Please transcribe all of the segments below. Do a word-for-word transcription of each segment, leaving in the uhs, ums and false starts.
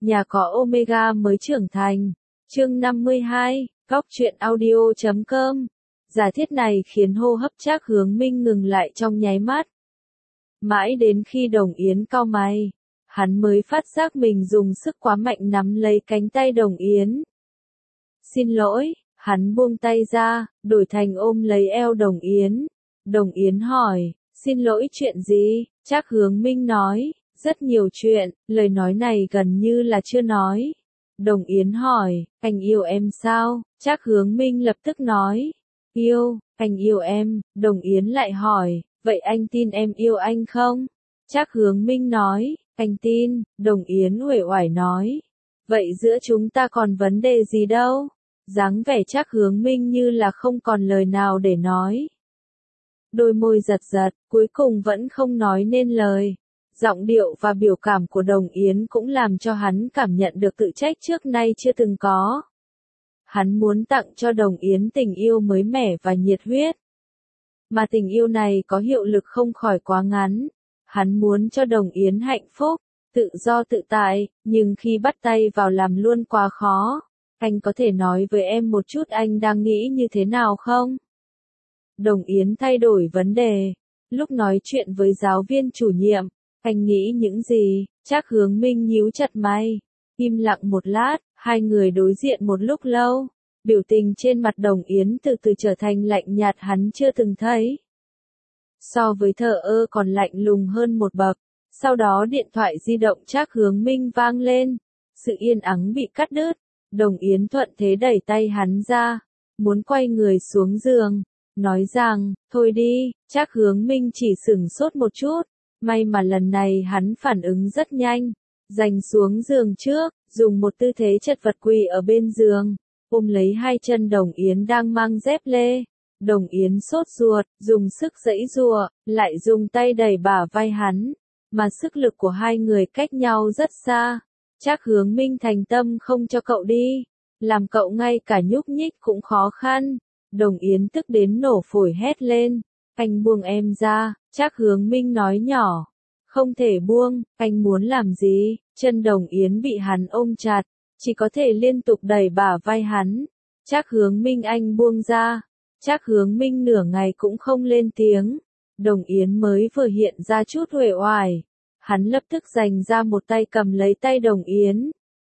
Nhà có Omega mới trưởng thành. Chương năm mươi hai, Góc truyện audio chấm com. Giả thiết này khiến hô hấp Trác Hướng Minh ngừng lại trong nháy mắt. Mãi đến khi Đồng Yến cau mày, hắn mới phát giác mình dùng sức quá mạnh nắm lấy cánh tay Đồng Yến. Xin lỗi, hắn buông tay ra, đổi thành ôm lấy eo Đồng Yến. Đồng Yến hỏi, xin lỗi chuyện gì? Trác Hướng Minh nói, rất nhiều chuyện, lời nói này gần như là chưa nói. Đồng Yến hỏi, anh yêu em sao? Trác Hướng Minh lập tức nói, yêu, anh yêu em. Đồng Yến lại hỏi, vậy anh tin em yêu anh không? Trác Hướng Minh nói, anh tin. Đồng Yến uể oải nói, vậy giữa chúng ta còn vấn đề gì đâu? Dáng vẻ Trác Hướng Minh như là không còn lời nào để nói. Đôi môi giật giật, cuối cùng vẫn không nói nên lời. Giọng điệu và biểu cảm của Đồng Yến cũng làm cho hắn cảm nhận được tự trách trước nay chưa từng có. Hắn muốn tặng cho Đồng Yến tình yêu mới mẻ và nhiệt huyết. Mà tình yêu này có hiệu lực không khỏi quá ngắn. Hắn muốn cho Đồng Yến hạnh phúc, tự do tự tại, nhưng khi bắt tay vào làm luôn quá khó. Anh có thể nói với em một chút anh đang nghĩ như thế nào không? Đồng Yến thay đổi vấn đề. Lúc nói chuyện với giáo viên chủ nhiệm, anh nghĩ những gì? Trác Hướng Minh nhíu chặt mày. Im lặng một lát, hai người đối diện một lúc lâu. Biểu tình trên mặt Đồng Yến từ từ trở thành lạnh nhạt hắn chưa từng thấy. So với thờ ơ còn lạnh lùng hơn một bậc. Sau đó điện thoại di động Trác Hướng Minh vang lên. Sự yên ắng bị cắt đứt. Đồng Yến thuận thế đẩy tay hắn ra. Muốn quay người xuống giường. Nói rằng, thôi đi. Trác Hướng Minh chỉ sửng sốt một chút. May mà lần này hắn phản ứng rất nhanh. Giành xuống giường trước, dùng một tư thế chật vật quỳ ở bên giường. Ôm lấy hai chân Đồng Yến đang mang dép lê. Đồng Yến sốt ruột, dùng sức giãy giụa, lại dùng tay đẩy bả vai hắn. Mà sức lực của hai người cách nhau rất xa. Trác Hướng Minh thành tâm không cho cậu đi. Làm cậu ngay cả nhúc nhích cũng khó khăn. Đồng Yến tức đến nổ phổi hét lên. Anh buông em ra. Trác Hướng Minh nói nhỏ. Không thể buông, anh muốn làm gì? Chân Đồng Yến bị hắn ôm chặt. Chỉ có thể liên tục đẩy bả vai hắn. Trác Hướng Minh anh buông ra. Trác Hướng Minh nửa ngày cũng không lên tiếng. Đồng Yến mới vừa hiện ra chút uể oải. Hắn lập tức dành ra một tay cầm lấy tay Đồng Yến.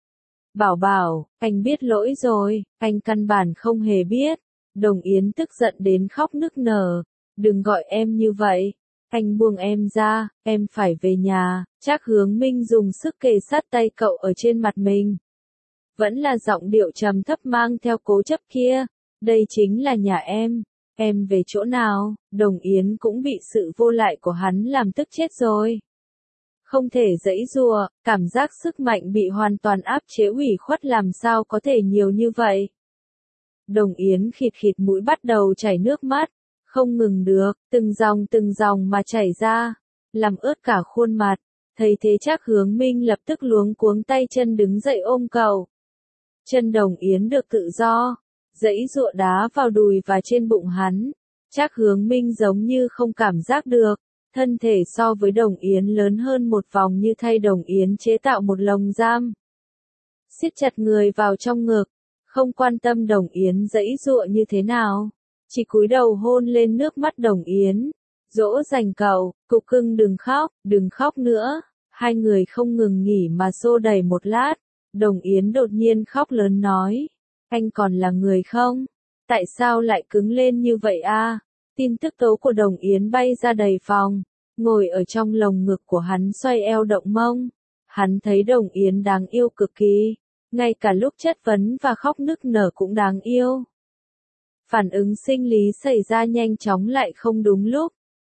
Bảo bảo, anh biết lỗi rồi, anh căn bản không hề biết. Đồng Yến tức giận đến khóc nức nở. Đừng gọi em như vậy. Anh buông em ra, em phải về nhà. Trác Hướng Minh dùng sức kề sát tay cậu ở trên mặt mình. Vẫn là giọng điệu trầm thấp mang theo cố chấp kia. Đây chính là nhà em. Em về chỗ nào? Đồng Yến cũng bị sự vô lại của hắn làm tức chết rồi. Không thể giãy giụa, cảm giác sức mạnh bị hoàn toàn áp chế ủy khuất làm sao có thể nhiều như vậy. Đồng Yến khịt khịt mũi bắt đầu chảy nước mắt. Không ngừng được, từng dòng từng dòng mà chảy ra, làm ướt cả khuôn mặt. Thấy thế Trác Hướng Minh lập tức luống cuống tay chân đứng dậy ôm cậu. Chân Đồng Yến được tự do, giãy giụa đá vào đùi và trên bụng hắn. Trác Hướng Minh giống như không cảm giác được, thân thể so với Đồng Yến lớn hơn một vòng như thay Đồng Yến chế tạo một lồng giam. Siết chặt người vào trong ngực, không quan tâm Đồng Yến giãy giụa như thế nào. Chỉ cúi đầu hôn lên nước mắt Đồng Yến. Dỗ dành cậu, cục cưng đừng khóc, đừng khóc nữa. Hai người không ngừng nghỉ mà xô đẩy một lát. Đồng Yến đột nhiên khóc lớn nói. Anh còn là người không? Tại sao lại cứng lên như vậy a? Tin tức tố của Đồng Yến bay ra đầy phòng. Ngồi ở trong lồng ngực của hắn xoay eo động mông. Hắn thấy Đồng Yến đáng yêu cực kỳ. Ngay cả lúc chất vấn và khóc nức nở cũng đáng yêu. Phản ứng sinh lý xảy ra nhanh chóng lại không đúng lúc.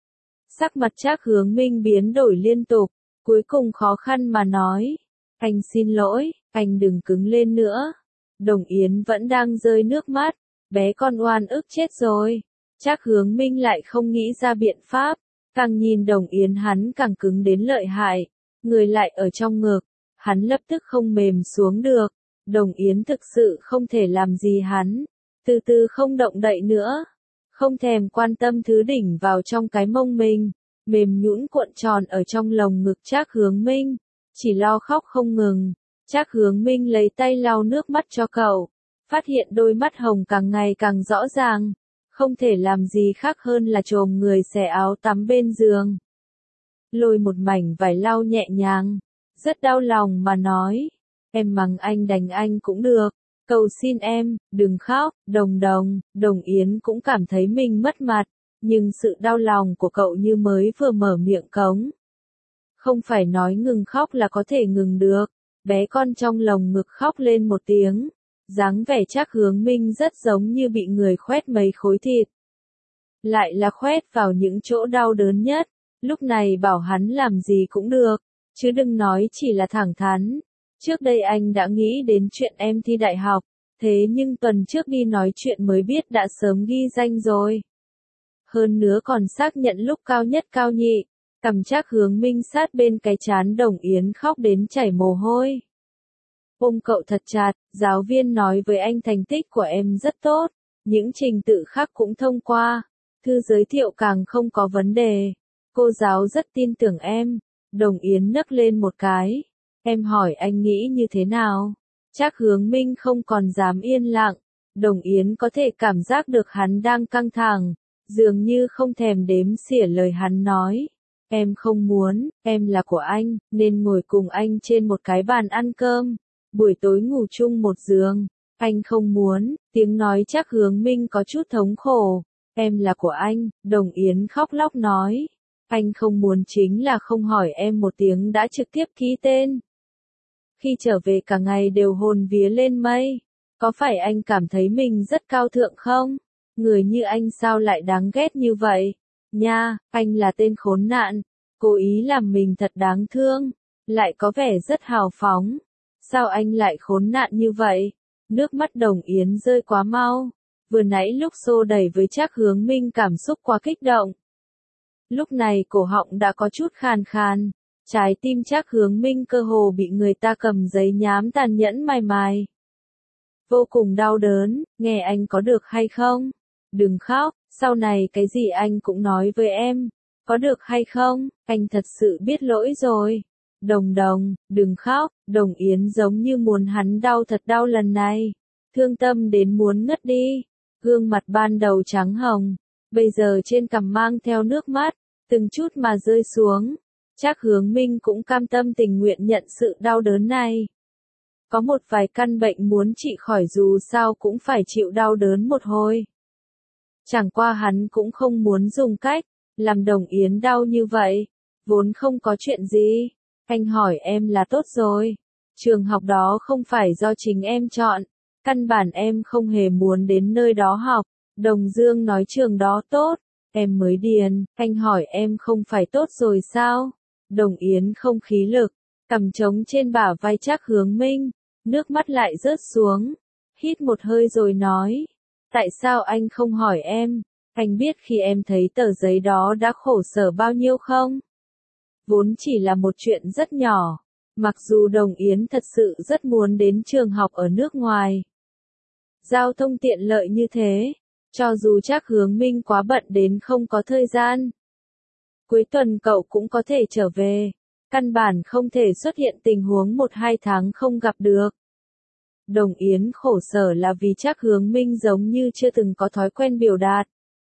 Sắc mặt Trác Hướng Minh biến đổi liên tục, cuối cùng khó khăn mà nói. Anh xin lỗi, anh đừng cứng lên nữa. Đồng Yến vẫn đang rơi nước mắt, bé con oan ức chết rồi. Trác Hướng Minh lại không nghĩ ra biện pháp, càng nhìn Đồng Yến hắn càng cứng đến lợi hại. Người lại ở trong ngực, hắn lập tức không mềm xuống được. Đồng Yến thực sự không thể làm gì hắn. Từ từ không động đậy nữa, không thèm quan tâm thứ đỉnh vào trong cái mông mình, mềm nhũn cuộn tròn ở trong lồng ngực Trác Hướng Minh, chỉ lo khóc không ngừng. Trác Hướng Minh lấy tay lau nước mắt cho cậu, phát hiện đôi mắt hồng càng ngày càng rõ ràng, không thể làm gì khác hơn là chồm người xẻ áo tắm bên giường. Lôi một mảnh vải lau nhẹ nhàng, rất đau lòng mà nói, em mắng anh đánh anh cũng được, cầu xin em, đừng khóc. Đồng đồng, Đồng Yến cũng cảm thấy mình mất mặt, nhưng sự đau lòng của cậu như mới vừa mở miệng cống. Không phải nói ngừng khóc là có thể ngừng được, bé con trong lồng ngực khóc lên một tiếng, dáng vẻ Trác Hướng Minh rất giống như bị người khoét mấy khối thịt. Lại là khoét vào những chỗ đau đớn nhất, lúc này bảo hắn làm gì cũng được, chứ đừng nói chỉ là thẳng thắn. Trước đây anh đã nghĩ đến chuyện em thi đại học, thế nhưng tuần trước đi nói chuyện mới biết đã sớm ghi danh rồi. Hơn nữa còn xác nhận lúc cao nhất cao nhị, cầm Trác Hướng Minh sát bên cái trán Đồng Yến khóc đến chảy mồ hôi. Ôm cậu thật chặt, giáo viên nói với anh thành tích của em rất tốt, những trình tự khác cũng thông qua, thư giới thiệu càng không có vấn đề. Cô giáo rất tin tưởng em. Đồng Yến nấc lên một cái. Em hỏi anh nghĩ như thế nào? Trác Hướng Minh không còn dám yên lặng. Đồng Yến có thể cảm giác được hắn đang căng thẳng, dường như không thèm đếm xỉa lời hắn nói. Em không muốn, em là của anh, nên ngồi cùng anh trên một cái bàn ăn cơm, buổi tối ngủ chung một giường. Anh không muốn, tiếng nói Trác Hướng Minh có chút thống khổ. Em là của anh, Đồng Yến khóc lóc nói. Anh không muốn chính là không hỏi em một tiếng đã trực tiếp ký tên. Khi trở về cả ngày đều hồn vía lên mây. Có phải anh cảm thấy mình rất cao thượng không? Người như anh sao lại đáng ghét như vậy? Nha, anh là tên khốn nạn, cố ý làm mình thật đáng thương, lại có vẻ rất hào phóng. Sao anh lại khốn nạn như vậy? Nước mắt Đồng Yến rơi quá mau. Vừa nãy lúc xô đẩy với Trác Hướng Minh cảm xúc quá kích động. Lúc này cổ họng đã có chút khàn khàn, trái tim Trác Hướng Minh cơ hồ bị người ta cầm giấy nhám tàn nhẫn mài mài. Vô cùng đau đớn, nghe anh có được hay không? Đừng khóc, sau này cái gì anh cũng nói với em, có được hay không? Anh thật sự biết lỗi rồi. Đồng đồng, đừng khóc. Đồng Yến giống như muốn hắn đau thật đau lần này, thương tâm đến muốn ngất đi. Gương mặt ban đầu trắng hồng, bây giờ trên cằm mang theo nước mắt, từng chút mà rơi xuống. Trác Hướng Minh cũng cam tâm tình nguyện nhận sự đau đớn này. Có một vài căn bệnh muốn trị khỏi dù sao cũng phải chịu đau đớn một hồi. Chẳng qua hắn cũng không muốn dùng cách làm Đồng Yến đau như vậy, vốn không có chuyện gì. Anh hỏi em là tốt rồi. Trường học đó không phải do chính em chọn, căn bản em không hề muốn đến nơi đó học. Đồng Dương nói trường đó tốt, em mới điền. Anh hỏi em không phải tốt rồi sao? Đồng Yến không khí lực, cầm trống trên bả vai Trác Hướng Minh, nước mắt lại rớt xuống, hít một hơi rồi nói, tại sao anh không hỏi em? Anh biết khi em thấy tờ giấy đó đã khổ sở bao nhiêu không? Vốn chỉ là một chuyện rất nhỏ, mặc dù Đồng Yến thật sự rất muốn đến trường học ở nước ngoài. Giao thông tiện lợi như thế, cho dù Trác Hướng Minh quá bận đến không có thời gian. Cuối tuần cậu cũng có thể trở về, căn bản không thể xuất hiện tình huống một hai tháng không gặp được. Đồng Yến khổ sở là vì Trác Hướng Minh giống như chưa từng có thói quen biểu đạt.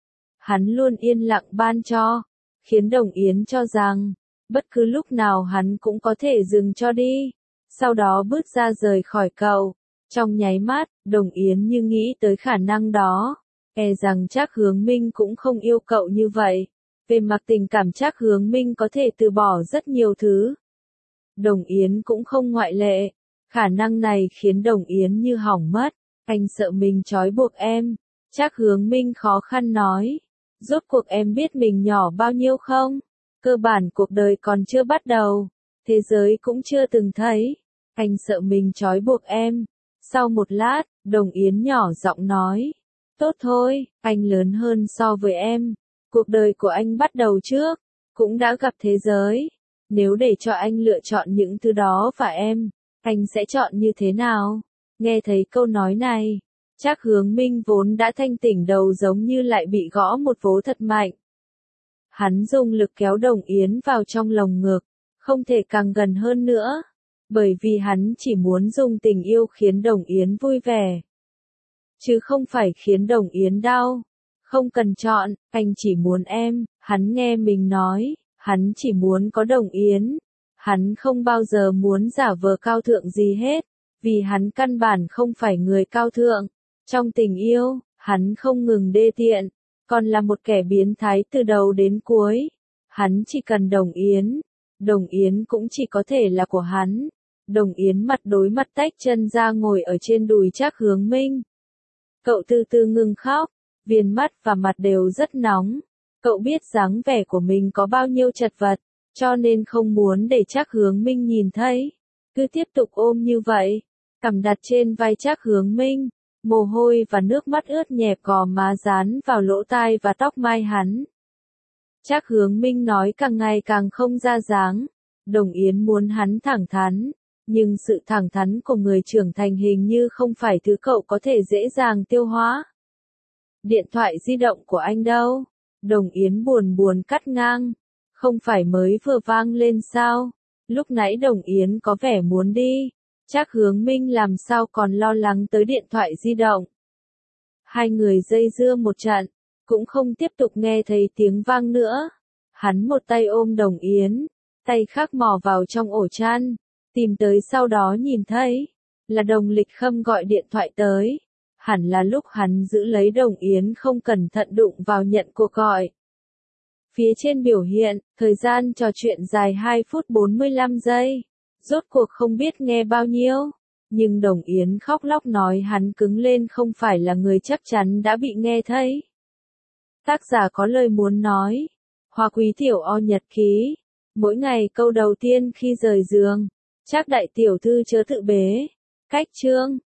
Hắn luôn yên lặng ban cho, khiến Đồng Yến cho rằng, bất cứ lúc nào hắn cũng có thể dừng cho đi, sau đó bước ra rời khỏi cậu. Trong nháy mắt, Đồng Yến như nghĩ tới khả năng đó, e rằng Trác Hướng Minh cũng không yêu cậu như vậy. Về mặt tình cảm Trác Hướng Minh có thể từ bỏ rất nhiều thứ. Đồng Yến cũng không ngoại lệ. Khả năng này khiến Đồng Yến như hỏng mất. Anh sợ mình trói buộc em. Trác Hướng Minh khó khăn nói. Rốt cuộc em biết mình nhỏ bao nhiêu không? Cơ bản cuộc đời còn chưa bắt đầu. Thế giới cũng chưa từng thấy. Anh sợ mình trói buộc em. Sau một lát, Đồng Yến nhỏ giọng nói. Tốt thôi, anh lớn hơn so với em. Cuộc đời của anh bắt đầu trước, cũng đã gặp thế giới. Nếu để cho anh lựa chọn những thứ đó và em, anh sẽ chọn như thế nào? Nghe thấy câu nói này, Trác Hướng Minh vốn đã thanh tỉnh đầu giống như lại bị gõ một vố thật mạnh. Hắn dùng lực kéo Đồng Yến vào trong lồng ngực, không thể càng gần hơn nữa. Bởi vì hắn chỉ muốn dùng tình yêu khiến Đồng Yến vui vẻ. Chứ không phải khiến Đồng Yến đau. Không cần chọn, anh chỉ muốn em, hắn nghe mình nói, hắn chỉ muốn có Đồng Yến. Hắn không bao giờ muốn giả vờ cao thượng gì hết, vì hắn căn bản không phải người cao thượng. Trong tình yêu, hắn không ngừng đê tiện, còn là một kẻ biến thái từ đầu đến cuối. Hắn chỉ cần Đồng Yến, Đồng Yến cũng chỉ có thể là của hắn. Đồng Yến mặt đối mặt tách chân ra ngồi ở trên đùi Trác Hướng Minh. Cậu từ từ ngừng khóc, viền mắt và mặt đều rất nóng. Cậu biết dáng vẻ của mình có bao nhiêu chật vật, cho nên không muốn để Trác Hướng Minh nhìn thấy. Cứ tiếp tục ôm như vậy, cằm đặt trên vai Trác Hướng Minh, mồ hôi và nước mắt ướt nhẹp gò má dán vào lỗ tai và tóc mai hắn. Trác Hướng Minh nói càng ngày càng không ra dáng. Đồng Yến muốn hắn thẳng thắn, nhưng sự thẳng thắn của người trưởng thành hình như không phải thứ cậu có thể dễ dàng tiêu hóa. Điện thoại di động của anh đâu? Đồng Yến buồn buồn cắt ngang. Không phải mới vừa vang lên sao? Lúc nãy Đồng Yến có vẻ muốn đi. Trác Hướng Minh làm sao còn lo lắng tới điện thoại di động. Hai người dây dưa một trận, cũng không tiếp tục nghe thấy tiếng vang nữa. Hắn một tay ôm Đồng Yến, tay khác mò vào trong ổ chăn, tìm tới sau đó nhìn thấy, là Đồng Lịch Khâm gọi điện thoại tới. Hẳn là lúc hắn giữ lấy Đồng Yến không cẩn thận đụng vào nhận cuộc gọi. Phía trên biểu hiện, thời gian trò chuyện dài hai phút bốn mươi lăm giây. Rốt cuộc không biết nghe bao nhiêu. Nhưng Đồng Yến khóc lóc nói hắn cứng lên không phải là người chắc chắn đã bị nghe thấy. Tác giả có lời muốn nói. Hoa Quý Tiểu O nhật ký. Mỗi ngày câu đầu tiên khi rời giường. Trác đại tiểu thư chớ tự bế. Cách chương.